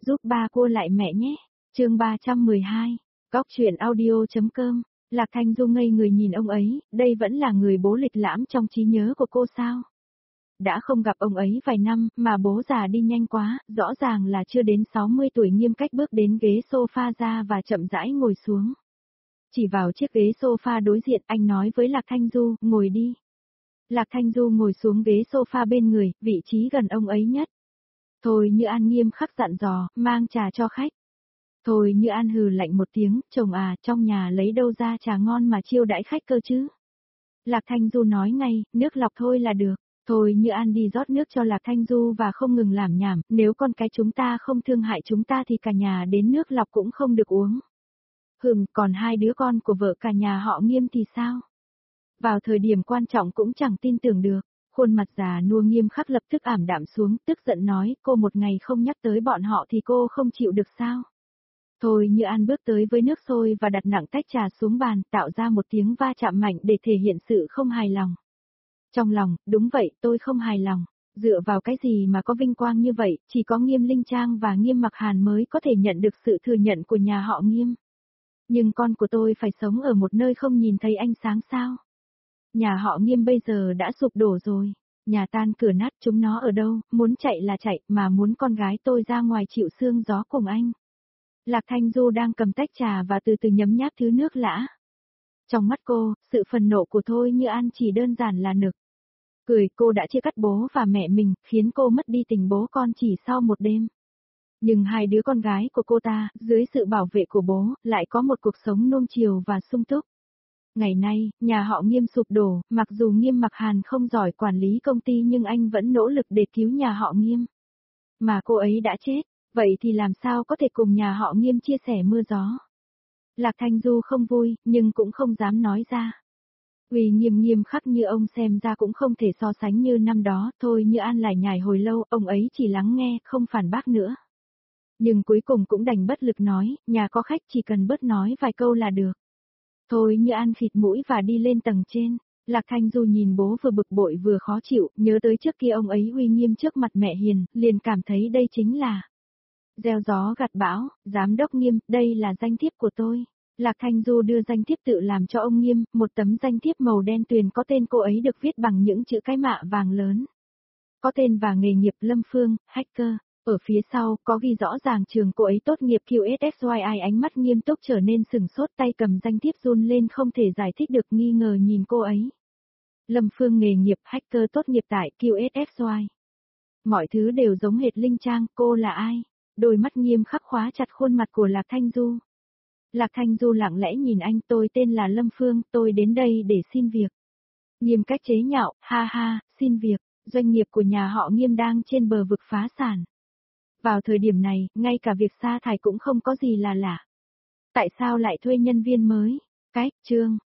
giúp ba cua lại mẹ nhé. Chương 312. Cóc truyện audio.com. Lạc Thanh Du ngây người nhìn ông ấy, đây vẫn là người bố lịch lãm trong trí nhớ của cô sao? Đã không gặp ông ấy vài năm, mà bố già đi nhanh quá, rõ ràng là chưa đến 60 tuổi. Nghiêm cách bước đến ghế sofa ra và chậm rãi ngồi xuống. Chỉ vào chiếc ghế sofa đối diện, anh nói với Lạc Thanh Du, ngồi đi. Lạc Thanh Du ngồi xuống ghế sofa bên người, vị trí gần ông ấy nhất. Thôi Như An nghiêm khắc dặn dò, mang trà cho khách. Thôi Như An hừ lạnh một tiếng, chồng à, trong nhà lấy đâu ra trà ngon mà chiêu đãi khách cơ chứ? Lạc Thanh Du nói ngay, nước lọc thôi là được. Thôi Như An đi rót nước cho Lạc Thanh Du và không ngừng làm nhảm, nếu con cái chúng ta không thương hại chúng ta thì cả nhà đến nước lọc cũng không được uống. Còn hai đứa con của vợ cả nhà họ Nghiêm thì sao? Vào thời điểm quan trọng cũng chẳng tin tưởng được. Khuôn mặt già nua Nghiêm khắc lập tức ảm đạm xuống, tức giận nói, cô một ngày không nhắc tới bọn họ thì cô không chịu được sao? Thôi Như An bước tới với nước sôi và đặt nặng tách trà xuống bàn, tạo ra một tiếng va chạm mạnh để thể hiện sự không hài lòng. Trong lòng, đúng vậy, tôi không hài lòng. Dựa vào cái gì mà có vinh quang như vậy, chỉ có Nghiêm Linh Trang và Nghiêm Mặc Hàn mới có thể nhận được sự thừa nhận của nhà họ Nghiêm. Nhưng con của tôi phải sống ở một nơi không nhìn thấy ánh sáng sao? Nhà họ Nghiêm bây giờ đã sụp đổ rồi. Nhà tan cửa nát, chúng nó ở đâu, muốn chạy là chạy, mà muốn con gái tôi ra ngoài chịu sương gió cùng anh. Lạc Thanh Du đang cầm tách trà và từ từ nhấm nháp thứ nước lã. Trong mắt cô, sự phần nộ của Thôi Như An chỉ đơn giản là nực. Cười, cô đã chia cắt bố và mẹ mình, khiến cô mất đi tình bố con chỉ sau một đêm. Nhưng hai đứa con gái của cô ta, dưới sự bảo vệ của bố, lại có một cuộc sống nuông chiều và sung túc. Ngày nay, nhà họ Nghiêm sụp đổ, mặc dù Nghiêm Mặc Hàn không giỏi quản lý công ty nhưng anh vẫn nỗ lực để cứu nhà họ Nghiêm. Mà cô ấy đã chết, vậy thì làm sao có thể cùng nhà họ Nghiêm chia sẻ mưa gió? Lạc Thanh Du không vui, nhưng cũng không dám nói ra. Uy Nghiêm nghiêm khắc như ông xem ra cũng không thể so sánh như năm đó, Thôi Như An lải nhải hồi lâu, ông ấy chỉ lắng nghe, không phản bác nữa. Nhưng cuối cùng cũng đành bất lực nói, nhà có khách chỉ cần bớt nói vài câu là được. Thôi Như An khịt mũi và đi lên tầng trên. Lạc Thanh Du nhìn bố vừa bực bội vừa khó chịu, nhớ tới trước kia ông ấy uy nghiêm trước mặt mẹ hiền, liền cảm thấy đây chính là gieo gió gặt bão. Giám đốc Nghiêm, đây là danh thiếp của tôi. Lạc Thanh Du đưa danh thiếp tự làm cho ông Nghiêm, một tấm danh thiếp màu đen tuyền có tên cô ấy được viết bằng những chữ cái mạ vàng lớn. Có tên và nghề nghiệp Lâm Phương, hacker. Ở phía sau, có ghi rõ ràng trường cô ấy tốt nghiệp QSSYI. Ánh mắt Nghiêm túc trở nên sừng sốt, tay cầm danh thiếp run lên không thể giải thích được, nghi ngờ nhìn cô ấy. Lâm Phương nghề nghiệp hacker tốt nghiệp tại QSSY. Mọi thứ đều giống hệt Linh Trang, cô là ai? Đôi mắt Nghiêm khắc khóa chặt khuôn mặt của Lạc Thanh Du. Lạc Thanh Du lặng lẽ nhìn anh, tôi tên là Lâm Phương, tôi đến đây để xin việc. Nghiêm cách chế nhạo, ha ha, xin việc, doanh nghiệp của nhà họ Nghiêm đang trên bờ vực phá sản. Vào thời điểm này, ngay cả việc sa thải cũng không có gì là lạ. Tại sao lại thuê nhân viên mới? Chương